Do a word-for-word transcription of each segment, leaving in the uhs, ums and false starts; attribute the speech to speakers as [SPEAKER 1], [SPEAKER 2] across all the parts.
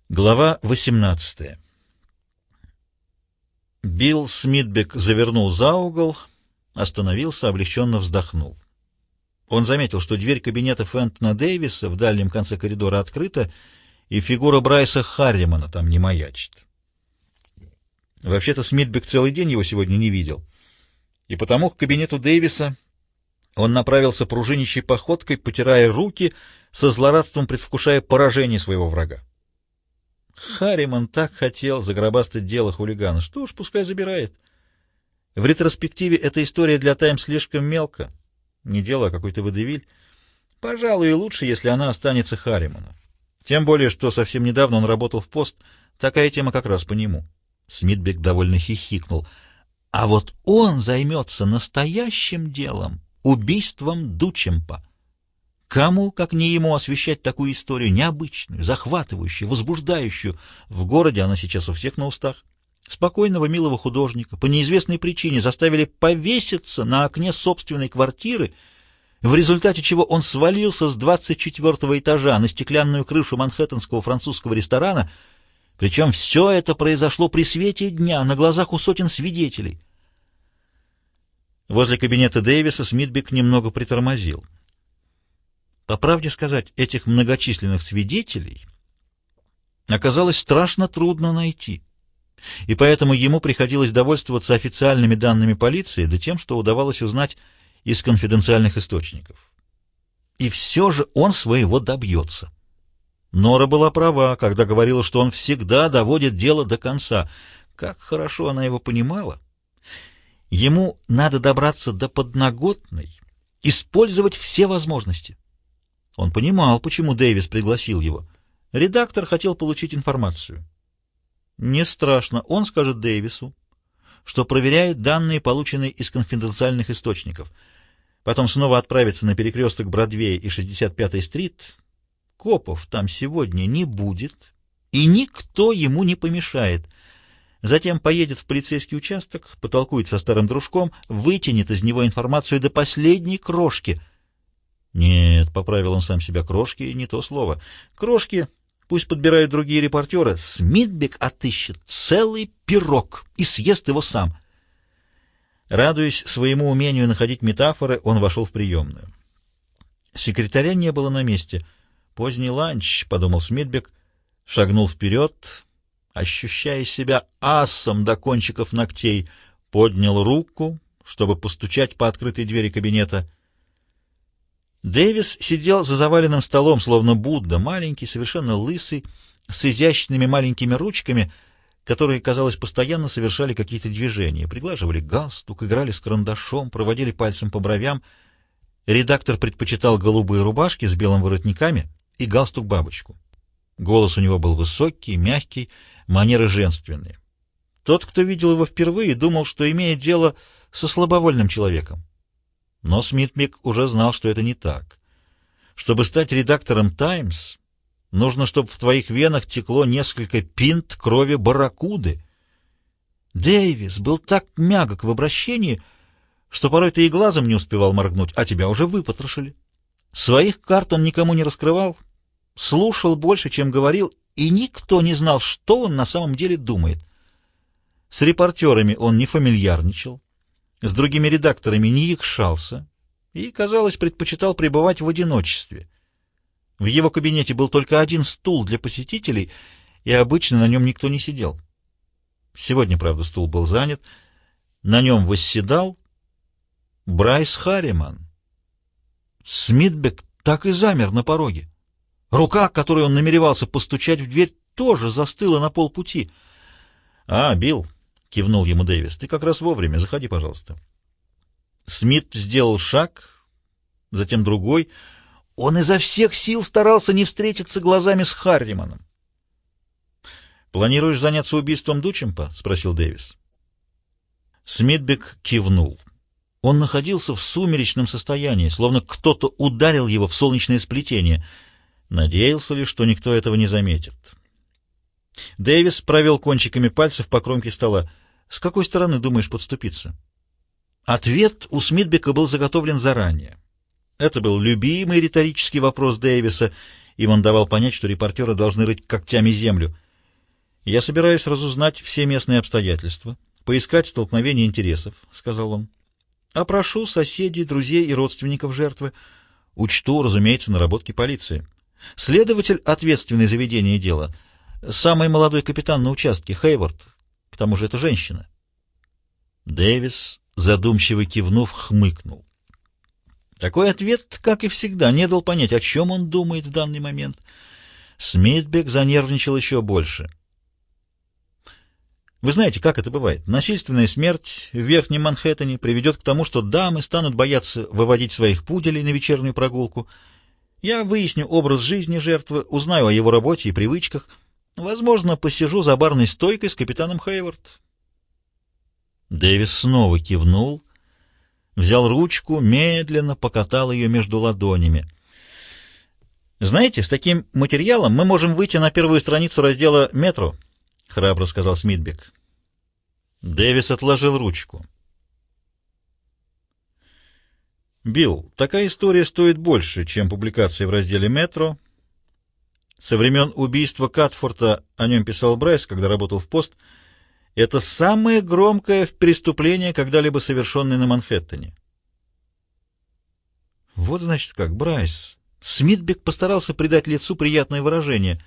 [SPEAKER 1] Глава восемнадцатая. Билл Смитбек завернул за угол, остановился, облегченно вздохнул. Он заметил, что дверь кабинета Фентона Дэвиса в дальнем конце коридора открыта, и фигура Брайса Харримана там не маячит. Вообще-то Смитбек целый день его сегодня не видел, и потому к кабинету Дэвиса он направился пружинищей походкой, потирая руки, со злорадством предвкушая поражение своего врага. Харриман так хотел загробастать дело хулигана. Что ж, пускай забирает. В ретроспективе эта история для «Таймс» слишком мелко. Не дело, а какой-то водевиль. Пожалуй, и лучше, если она останется Харриману. Тем более, что совсем недавно он работал в «Пост». Такая тема как раз по нему. Смитбек довольно хихикнул. А вот он займется настоящим делом — убийством Дучемпа. Кому, как не ему, освещать такую историю, необычную, захватывающую, возбуждающую? В городе она сейчас у всех на устах. Спокойного, милого художника по неизвестной причине заставили повеситься на окне собственной квартиры, в результате чего он свалился с двадцать четвёртого этажа на стеклянную крышу манхэттенского французского ресторана, причем все это произошло при свете дня, на глазах у сотен свидетелей. Возле кабинета Дэвиса Смитбек немного притормозил. По правде сказать, этих многочисленных свидетелей оказалось страшно трудно найти, и поэтому ему приходилось довольствоваться официальными данными полиции, да тем, что удавалось узнать из конфиденциальных источников. И все же он своего добьется. Нора была права, когда говорила, что он всегда доводит дело до конца. Как хорошо она его понимала. Ему надо добраться до подноготной, использовать все возможности. Он понимал, почему Дэвис пригласил его. Редактор хотел получить информацию. Не страшно, он скажет Дэвису, что проверяет данные, полученные из конфиденциальных источников. Потом снова отправится на перекресток Бродвея и шестьдесят пятой стрит. Копов там сегодня не будет, и никто ему не помешает. Затем поедет в полицейский участок, потолкует со старым дружком, вытянет из него информацию до последней крошки. Нет, — поправил он сам себя, — крошки — не то слово. Крошки пусть подбирают другие репортеры. Смитбек отыщет целый пирог и съест его сам. Радуясь своему умению находить метафоры, он вошел в приемную. Секретаря не было на месте. «Поздний ланч», — подумал Смитбек, шагнул вперед, ощущая себя асом до кончиков ногтей, поднял руку, чтобы постучать по открытой двери кабинета. Дэвис сидел за заваленным столом, словно Будда, маленький, совершенно лысый, с изящными маленькими ручками, которые, казалось, постоянно совершали какие-то движения, приглаживали галстук, играли с карандашом, проводили пальцем по бровям. Редактор предпочитал голубые рубашки с белыми воротниками и галстук-бабочку. Голос у него был высокий, мягкий, манеры женственные. Тот, кто видел его впервые, думал, что имеет дело со слабовольным человеком. Но Смитбек уже знал, что это не так. Чтобы стать редактором «Таймс», нужно, чтобы в твоих венах текло несколько пинт крови барракуды. Дэвис был так мягок в обращении, что порой ты и глазом не успевал моргнуть, а тебя уже выпотрошили. Своих карт он никому не раскрывал, слушал больше, чем говорил, и никто не знал, что он на самом деле думает. С репортерами он не фамильярничал, с другими редакторами не якшался и, казалось, предпочитал пребывать в одиночестве. В его кабинете был только один стул для посетителей, и обычно на нем никто не сидел. Сегодня, правда, стул был занят. На нем восседал Брайс Харриман. Смитбек так и замер на пороге. Рука, которой он намеревался постучать в дверь, тоже застыла на полпути. — А, Билл, — кивнул ему Дэвис, — ты как раз вовремя. Заходи, пожалуйста. Смит сделал шаг, затем другой. Он изо всех сил старался не встретиться глазами с Харриманом. — Планируешь заняться убийством Дучемпа? — спросил Дэвис. Смитбек кивнул. Он находился в сумеречном состоянии, словно кто-то ударил его в солнечное сплетение. Надеялся ли, что никто этого не заметит. Дэвис провел кончиками пальцев по кромке стола. «С какой стороны думаешь подступиться?» Ответ у Смитбека был заготовлен заранее. Это был любимый риторический вопрос Дэвиса, Им он давал понять, что репортеры должны рыть когтями землю. «Я собираюсь разузнать все местные обстоятельства, поискать столкновение интересов», — сказал он. «Опрошу соседей, друзей и родственников жертвы. Учту, разумеется, наработки полиции. Следователь, ответственный за ведение дела, самый молодой капитан на участке, Хейвард. К тому же это женщина». Дэвис, задумчиво кивнув, хмыкнул. Такой ответ, как и всегда, не дал понять, о чем он думает в данный момент. Смитбек занервничал еще больше. Вы знаете, как это бывает? Насильственная смерть в Верхнем Манхэттене приведет к тому, что дамы станут бояться выводить своих пуделей на вечернюю прогулку. Я выясню образ жизни жертвы, узнаю о его работе и привычках. Возможно, посижу за барной стойкой с капитаном Хейвард. Дэвис снова кивнул, взял ручку, медленно покатал ее между ладонями. «Знаете, с таким материалом мы можем выйти на первую страницу раздела «Метро», — храбро сказал Смитбек. Дэвис отложил ручку. «Билл, такая история стоит больше, чем публикация в разделе «Метро». Со времен убийства Катфорта, о нем писал Брайс, когда работал в «Пост», это самое громкое преступление, когда-либо совершенное на Манхэттене». Вот значит как, Брайс. Смитбек постарался придать лицу приятное выражение.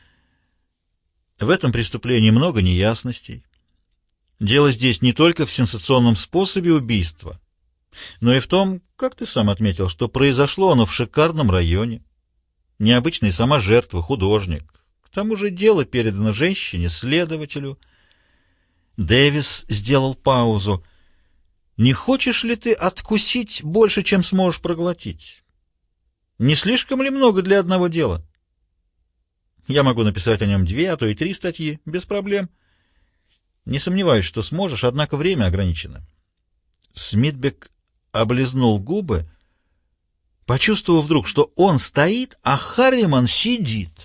[SPEAKER 1] В этом преступлении много неясностей. Дело здесь не только в сенсационном способе убийства, но и в том, как ты сам отметил, что произошло оно в шикарном районе. Необычная сама жертва, художник. К тому же дело передано женщине, следователю. Дэвис сделал паузу. «Не хочешь ли ты откусить больше, чем сможешь проглотить? Не слишком ли много для одного дела? Я могу написать о нем две, а то и три статьи, без проблем. Не сомневаюсь, что сможешь, однако время ограничено». Смитбек облизнул губы, почувствовав вдруг, что он стоит, а Харриман сидит.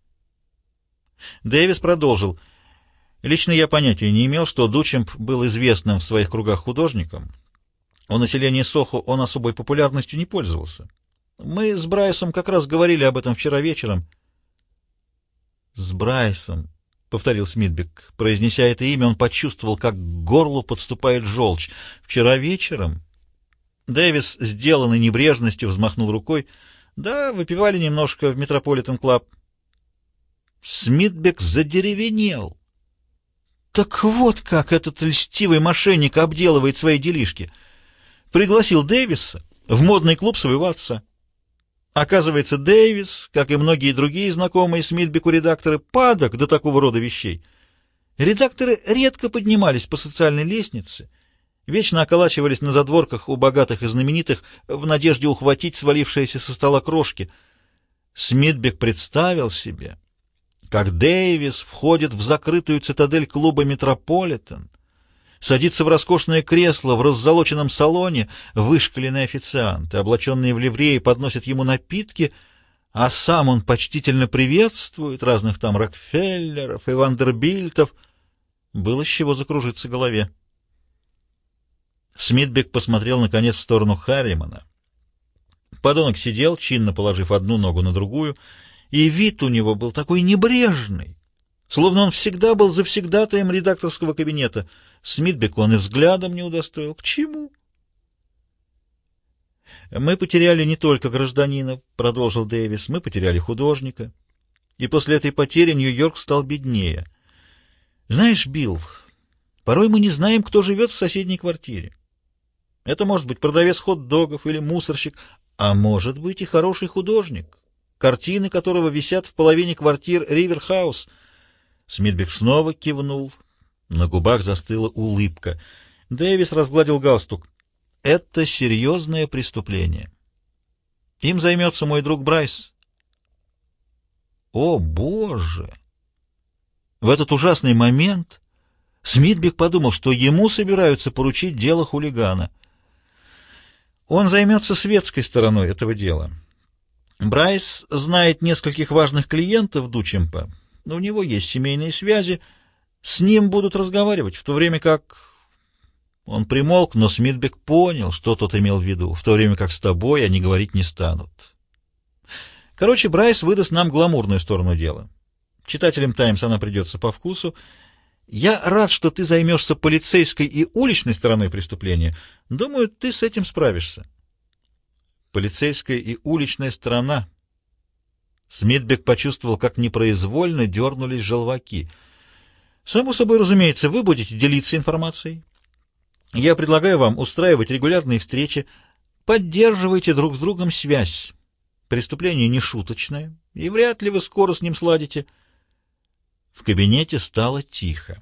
[SPEAKER 1] Дэвис продолжил. «Лично я понятия не имел, что Дучемп был известным в своих кругах художником. У населения Сохо он особой популярностью не пользовался. Мы с Брайсом как раз говорили об этом вчера вечером». «С Брайсом», — повторил Смитбек. Произнеся это имя, он почувствовал, как к горлу подступает желчь. «Вчера вечером?» Дэвис, сделанный небрежностью, взмахнул рукой. «Да, выпивали немножко в Метрополитен Клаб». Смитбек задеревенел. Так вот как этот льстивый мошенник обделывает свои делишки. Пригласил Дэвиса в модный клуб своего отца. Оказывается, Дэвис, как и многие другие знакомые Смитбеку редакторы, падок до такого рода вещей. Редакторы редко поднимались по социальной лестнице, вечно околачивались на задворках у богатых и знаменитых в надежде ухватить свалившиеся со стола крошки. Смитбек представил себе, как Дэвис входит в закрытую цитадель клуба «Метрополитен», садится в роскошное кресло в раззолоченном салоне, вышкаленные официанты, облаченные в ливреи, подносят ему напитки, а сам он почтительно приветствует разных там Рокфеллеров и Вандербильтов. Было с чего закружиться голове. Смитбек посмотрел, наконец, в сторону Харримана. Подонок сидел, чинно положив одну ногу на другую, и вид у него был такой небрежный, словно он всегда был завсегдатаем редакторского кабинета. Смитбек он и взглядом не удостоил. К чему? «Мы потеряли не только гражданина», — продолжил Дэвис, — «мы потеряли художника, и после этой потери Нью-Йорк стал беднее. Знаешь, Билл, порой мы не знаем, кто живет в соседней квартире. Это может быть продавец хот-догов или мусорщик, а может быть и хороший художник, картины которого висят в половине квартир Риверхаус». Смитбек снова кивнул. На губах застыла улыбка. Дэвис разгладил галстук. «Это серьезное преступление. Им займется мой друг Брайс». О, Боже! В этот ужасный момент Смитбек подумал, что ему собираются поручить дело хулигана. Он займется светской стороной этого дела. Брайс знает нескольких важных клиентов Дучемпа, но у него есть семейные связи. С ним будут разговаривать, в то время как... Он примолк, но Смитбек понял, что тот имел в виду, в то время как с тобой они говорить не станут. Короче, Брайс выдаст нам гламурную сторону дела. Читателям «Таймс» она придется по вкусу. Я рад, что ты займешься полицейской и уличной стороной преступления. Думаю, ты с этим справишься. Полицейская и уличная сторона. Смитбек почувствовал, как непроизвольно дернулись желваки. Само собой, разумеется, вы будете делиться информацией. Я предлагаю вам устраивать регулярные встречи. Поддерживайте друг с другом связь. Преступление не шуточное, и вряд ли вы скоро с ним сладите. В кабинете стало тихо.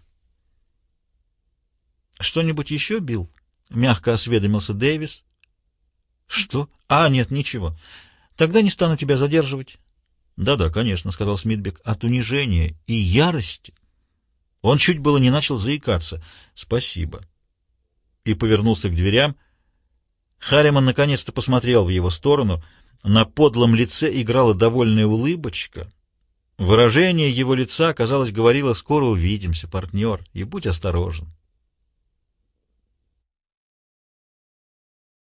[SPEAKER 1] «Что-нибудь еще, Билл?» — мягко осведомился Дэвис. «Что? А, нет, ничего. Тогда не стану тебя задерживать». «Да-да, конечно», — сказал Смитбек. «От унижения и ярости». Он чуть было не начал заикаться. «Спасибо». И повернулся к дверям. Харриман наконец-то посмотрел в его сторону. На подлом лице играла довольная улыбочка. Выражение его лица, казалось, говорило: «Скоро увидимся, партнер, и будь осторожен».